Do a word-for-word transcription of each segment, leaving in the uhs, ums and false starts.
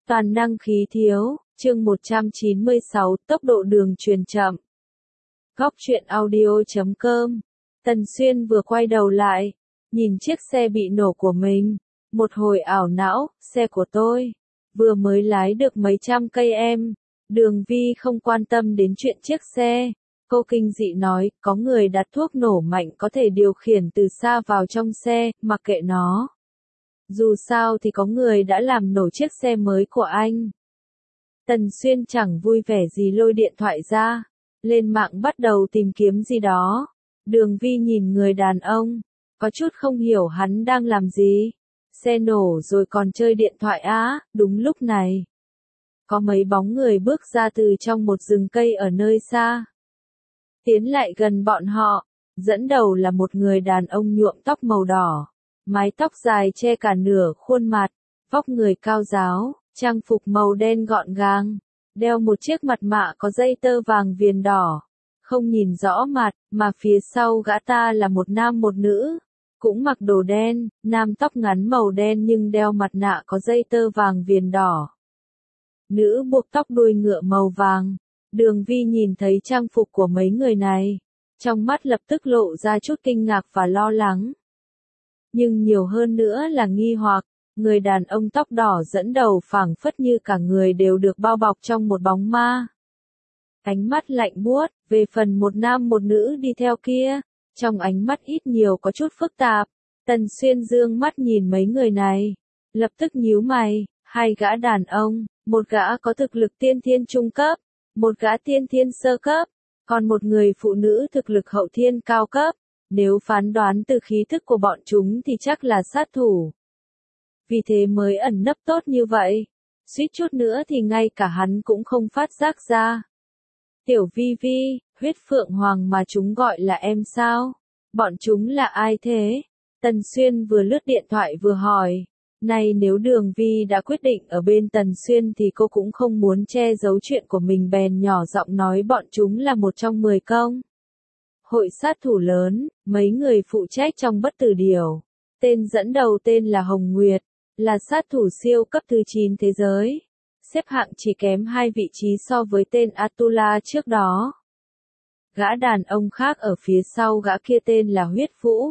Toàn năng khí thiếu, chương một trăm chín mươi sáu, tốc độ đường truyền chậm. Góc truyện audio chấm com. Tần Xuyên vừa quay đầu lại, nhìn chiếc xe bị nổ của mình, một hồi ảo não, xe của tôi, vừa mới lái được mấy trăm cây em. Đường Vi không quan tâm đến chuyện chiếc xe, cô kinh dị nói, có người đặt thuốc nổ mạnh có thể điều khiển từ xa vào trong xe, mặc kệ nó. Dù sao thì có người đã làm nổ chiếc xe mới của anh. Tần Xuyên chẳng vui vẻ gì lôi điện thoại ra, lên mạng bắt đầu tìm kiếm gì đó. Đường Vi nhìn người đàn ông, có chút không hiểu hắn đang làm gì. Xe nổ rồi còn chơi điện thoại á. Đúng lúc này, có mấy bóng người bước ra từ trong một rừng cây ở nơi xa. Tiến lại gần bọn họ, dẫn đầu là một người đàn ông nhuộm tóc màu đỏ. Mái tóc dài che cả nửa khuôn mặt, vóc người cao ráo, trang phục màu đen gọn gàng, đeo một chiếc mặt nạ có dây tơ vàng viền đỏ. Không nhìn rõ mặt, mà phía sau gã ta là một nam một nữ, cũng mặc đồ đen, nam tóc ngắn màu đen nhưng đeo mặt nạ có dây tơ vàng viền đỏ. Nữ buộc tóc đuôi ngựa màu vàng. Đường Vi nhìn thấy trang phục của mấy người này, trong mắt lập tức lộ ra chút kinh ngạc và lo lắng. Nhưng nhiều hơn nữa là nghi hoặc, người đàn ông tóc đỏ dẫn đầu phảng phất như cả người đều được bao bọc trong một bóng ma. Ánh mắt lạnh buốt, về phần một nam một nữ đi theo kia, trong ánh mắt ít nhiều có chút phức tạp. Tần Xuyên dương mắt nhìn mấy người này, lập tức nhíu mày, hai gã đàn ông, một gã có thực lực tiên thiên trung cấp, một gã tiên thiên sơ cấp, còn một người phụ nữ thực lực hậu thiên cao cấp. Nếu phán đoán từ khí thức của bọn chúng thì chắc là sát thủ. Vì thế mới ẩn nấp tốt như vậy. Suýt chút nữa thì ngay cả hắn cũng không phát giác ra. Tiểu Vi Vi, huyết phượng hoàng mà chúng gọi là em sao? Bọn chúng là ai thế? Tần Xuyên vừa lướt điện thoại vừa hỏi. Này nếu Đường Vi đã quyết định ở bên Tần Xuyên thì cô cũng không muốn che giấu chuyện của mình, bèn nhỏ giọng nói bọn chúng là một trong mười công hội sát thủ lớn, mấy người phụ trách trong bất tử điểu. Tên dẫn đầu tên là Hồng Nguyệt, là sát thủ siêu cấp thứ chín thế giới. Xếp hạng chỉ kém hai vị trí so với tên Atula trước đó. Gã đàn ông khác ở phía sau gã kia tên là Huyết Vũ,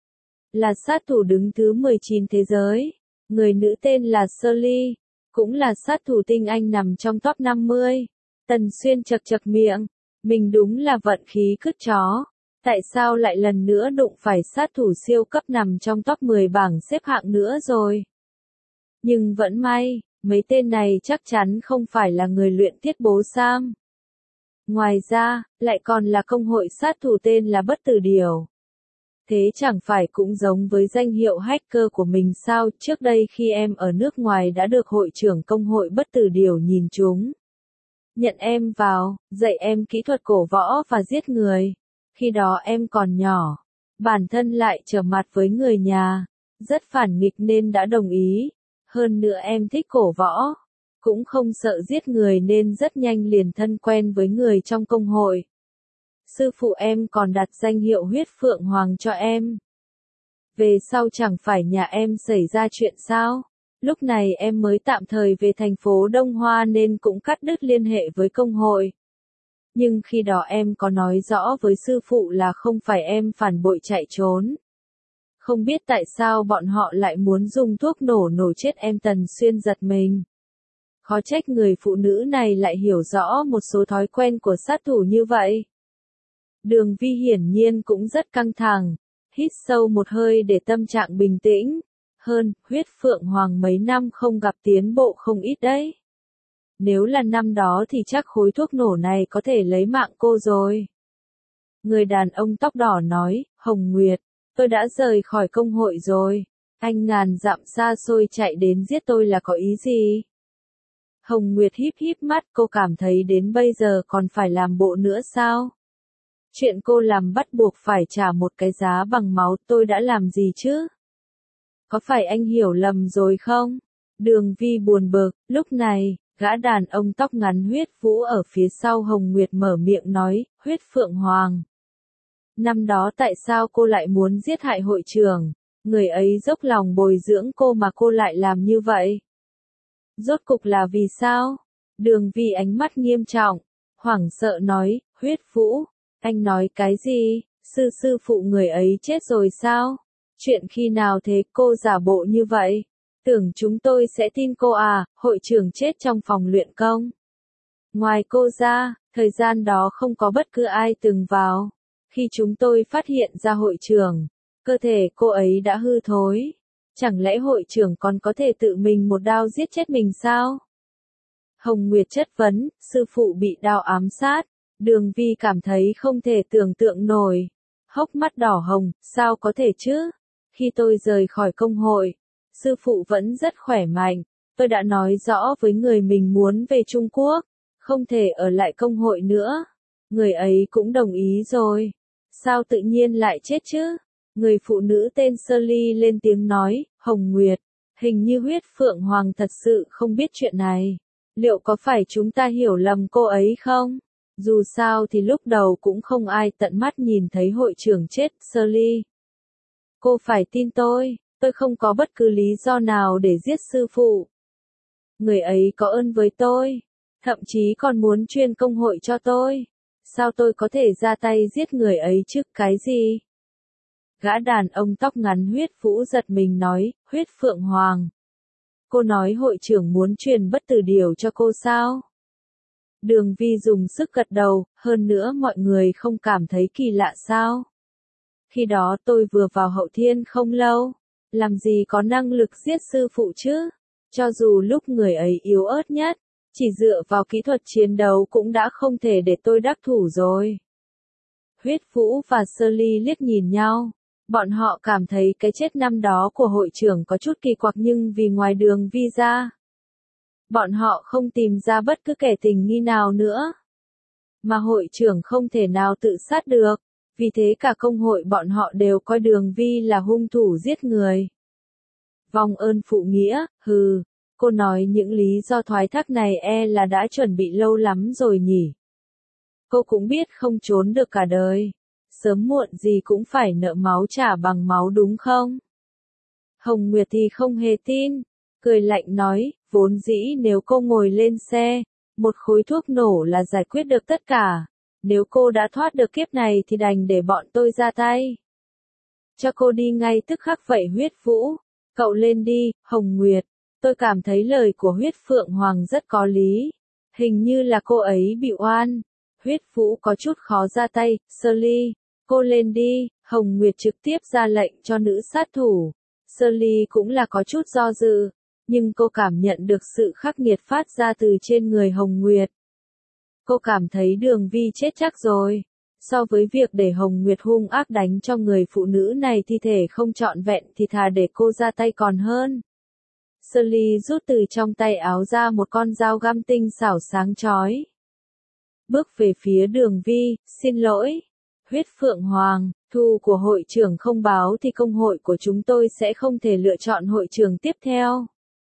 là sát thủ đứng thứ mười chín thế giới. Người nữ tên là Shirley, cũng là sát thủ tinh anh nằm trong top năm mươi. Tần Xuyên chật chật miệng. Mình đúng là vận khí cứt chó. Tại sao lại lần nữa đụng phải sát thủ siêu cấp nằm trong top mười bảng xếp hạng nữa rồi? Nhưng vẫn may, mấy tên này chắc chắn không phải là người luyện thiết bố Sam. Ngoài ra, lại còn là công hội sát thủ tên là Bất Tử Điểu. Thế chẳng phải cũng giống với danh hiệu hacker của mình sao? Trước đây khi em ở nước ngoài đã được hội trưởng công hội Bất Tử Điểu nhìn trúng, nhận em vào, dạy em kỹ thuật cổ võ và giết người. Khi đó em còn nhỏ, bản thân lại trở mặt với người nhà, rất phản nghịch nên đã đồng ý. Hơn nữa em thích cổ võ, cũng không sợ giết người nên rất nhanh liền thân quen với người trong công hội. Sư phụ em còn đặt danh hiệu huyết phượng hoàng cho em. Về sau chẳng phải nhà em xảy ra chuyện sao? Lúc này em mới tạm thời về thành phố Đông Hoa nên cũng cắt đứt liên hệ với công hội. Nhưng khi đó em có nói rõ với sư phụ là không phải em phản bội chạy trốn. Không biết tại sao bọn họ lại muốn dùng thuốc nổ nổ chết em. Tần Xuyên giật mình. Khó trách người phụ nữ này lại hiểu rõ một số thói quen của sát thủ như vậy. Đường Vi hiển nhiên cũng rất căng thẳng, hít sâu một hơi để tâm trạng bình tĩnh. Hơn, huyết phượng hoàng mấy năm không gặp tiến bộ không ít đấy. Nếu là năm đó thì chắc khối thuốc nổ này có thể lấy mạng cô rồi. Người đàn ông tóc đỏ nói, Hồng Nguyệt, tôi đã rời khỏi công hội rồi. Anh ngàn dặm xa xôi chạy đến giết tôi là có ý gì? Hồng Nguyệt híp híp mắt, cô cảm thấy đến bây giờ còn phải làm bộ nữa sao? Chuyện cô làm bắt buộc phải trả một cái giá bằng máu, tôi đã làm gì chứ? Có phải anh hiểu lầm rồi không? Đường Vi buồn bực. Lúc này, gã đàn ông tóc ngắn Huyết Vũ ở phía sau Hồng Nguyệt mở miệng nói, Huyết Phượng Hoàng. Năm đó tại sao cô lại muốn giết hại hội trưởng? Người ấy dốc lòng bồi dưỡng cô mà cô lại làm như vậy. Rốt cục là vì sao? Đường Vi ánh mắt nghiêm trọng, hoảng sợ nói, Huyết Vũ, anh nói cái gì? Sư sư phụ người ấy chết rồi sao? Chuyện khi nào thế? Cô giả bộ như vậy? Tưởng chúng tôi sẽ tin cô à? Hội trưởng chết trong phòng luyện công. Ngoài cô ra, thời gian đó không có bất cứ ai từng vào. Khi chúng tôi phát hiện ra hội trưởng, cơ thể cô ấy đã hư thối. Chẳng lẽ hội trưởng còn có thể tự mình một đao giết chết mình sao? Hồng Nguyệt chất vấn, sư phụ bị đao ám sát. Đường Vi cảm thấy không thể tưởng tượng nổi. Hốc mắt đỏ hồng, sao có thể chứ? Khi tôi rời khỏi công hội, sư phụ vẫn rất khỏe mạnh. Tôi đã nói rõ với người mình muốn về Trung Quốc, không thể ở lại công hội nữa. Người ấy cũng đồng ý rồi. Sao tự nhiên lại chết chứ? Người phụ nữ tên Shirley lên tiếng nói, Hồng Nguyệt, hình như Huyết Phượng Hoàng thật sự không biết chuyện này. Liệu có phải chúng ta hiểu lầm cô ấy không? Dù sao thì lúc đầu cũng không ai tận mắt nhìn thấy hội trưởng chết, Shirley. Cô phải tin tôi, tôi không có bất cứ lý do nào để giết sư phụ. Người ấy có ơn với tôi, thậm chí còn muốn chuyên công hội cho tôi. Sao tôi có thể ra tay giết người ấy chứ? Cái gì? Gã đàn ông tóc ngắn Huyết Vũ giật mình nói, Huyết Phượng Hoàng. Cô nói hội trưởng muốn truyền bất tử điều cho cô sao? Đường Vi dùng sức gật đầu, hơn nữa mọi người không cảm thấy kỳ lạ sao? Khi đó tôi vừa vào hậu thiên không lâu, làm gì có năng lực giết sư phụ chứ? Cho dù lúc người ấy yếu ớt nhất, chỉ dựa vào kỹ thuật chiến đấu cũng đã không thể để tôi đắc thủ rồi. Huyết Vũ và Shirley liếc nhìn nhau. Bọn họ cảm thấy cái chết năm đó của hội trưởng có chút kỳ quặc nhưng vì ngoài Đường Vi ra, bọn họ không tìm ra bất cứ kẻ tình nghi nào nữa. Mà hội trưởng không thể nào tự sát được, vì thế cả công hội bọn họ đều coi Đường Vi là hung thủ giết người. Vong ơn phụ nghĩa, hừ, cô nói những lý do thoái thác này e là đã chuẩn bị lâu lắm rồi nhỉ. Cô cũng biết không trốn được cả đời. Sớm muộn gì cũng phải nợ máu trả bằng máu đúng không? Hồng Nguyệt thì không hề tin, cười lạnh nói, vốn dĩ nếu cô ngồi lên xe, một khối thuốc nổ là giải quyết được tất cả. Nếu cô đã thoát được kiếp này thì đành để bọn tôi ra tay. Cho cô đi ngay tức khắc vậy Huyết Vũ, cậu lên đi, Hồng Nguyệt. Tôi cảm thấy lời của Huyết Phượng Hoàng rất có lý. Hình như là cô ấy bị oan. Huyết Vũ có chút khó ra tay, Shirley. Cô lên đi, Hồng Nguyệt trực tiếp ra lệnh cho nữ sát thủ. Shirley cũng là có chút do dự, nhưng cô cảm nhận được sự khắc nghiệt phát ra từ trên người Hồng Nguyệt. Cô cảm thấy Đường Vi chết chắc rồi. So với việc để Hồng Nguyệt hung ác đánh cho người phụ nữ này thi thể không trọn vẹn thì thà để cô ra tay còn hơn. Shirley rút từ trong tay áo ra một con dao găm tinh xảo sáng chói. Bước về phía Đường Vi, xin lỗi. Huyết Phượng Hoàng, thu của hội trưởng không báo thì công hội của chúng tôi sẽ không thể lựa chọn hội trưởng tiếp theo.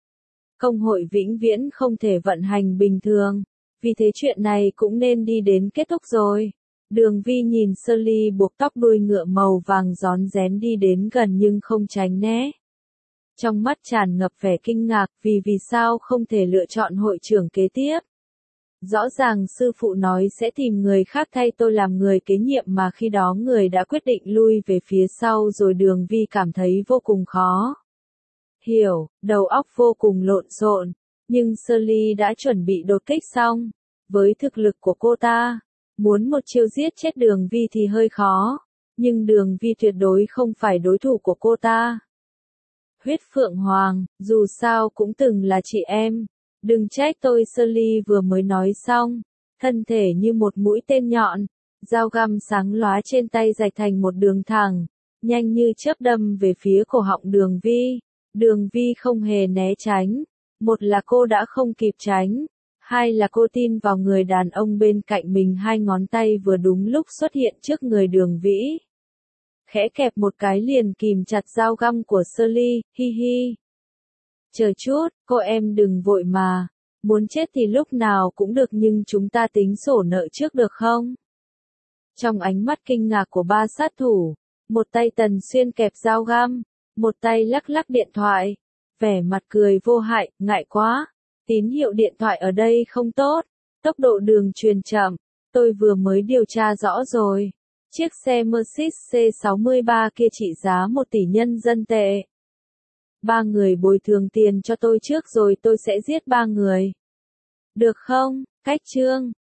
Công hội vĩnh viễn không thể vận hành bình thường, vì thế chuyện này cũng nên đi đến kết thúc rồi. Đường Vi nhìn Shirley buộc tóc đuôi ngựa màu vàng rón rén đi đến gần nhưng không tránh né. Trong mắt tràn ngập vẻ kinh ngạc vì vì sao không thể lựa chọn hội trưởng kế tiếp. Rõ ràng sư phụ nói sẽ tìm người khác thay tôi làm người kế nhiệm mà khi đó người đã quyết định lui về phía sau rồi Đường Vi cảm thấy vô cùng khó hiểu, đầu óc vô cùng lộn xộn, nhưng Shirley đã chuẩn bị đột kích xong. Với thực lực của cô ta, muốn một chiêu giết chết Đường Vi thì hơi khó, nhưng Đường Vi tuyệt đối không phải đối thủ của cô ta. Huyết Phượng Hoàng, dù sao cũng từng là chị em. Đừng trách tôi Shirley vừa mới nói xong, thân thể như một mũi tên nhọn, dao găm sáng lóa trên tay rạch thành một đường thẳng, nhanh như chớp đâm về phía cổ họng Đường Vi. Đường Vi không hề né tránh, một là cô đã không kịp tránh, hai là cô tin vào người đàn ông bên cạnh mình hai ngón tay vừa đúng lúc xuất hiện trước người Đường Vĩ. Khẽ kẹp một cái liền kìm chặt dao găm của Shirley, hi hi. Chờ chút, cô em đừng vội mà, muốn chết thì lúc nào cũng được nhưng chúng ta tính sổ nợ trước được không? Trong ánh mắt kinh ngạc của ba sát thủ, một tay Tần Xuyên kẹp dao găm, một tay lắc lắc điện thoại, vẻ mặt cười vô hại, ngại quá. Tín hiệu điện thoại ở đây không tốt, tốc độ đường truyền chậm, tôi vừa mới điều tra rõ rồi. Chiếc xe Mercedes C sáu mươi ba kia trị giá một tỷ nhân dân tệ. Ba người bồi thường tiền cho tôi trước rồi tôi sẽ giết ba người. Được không? Cách chương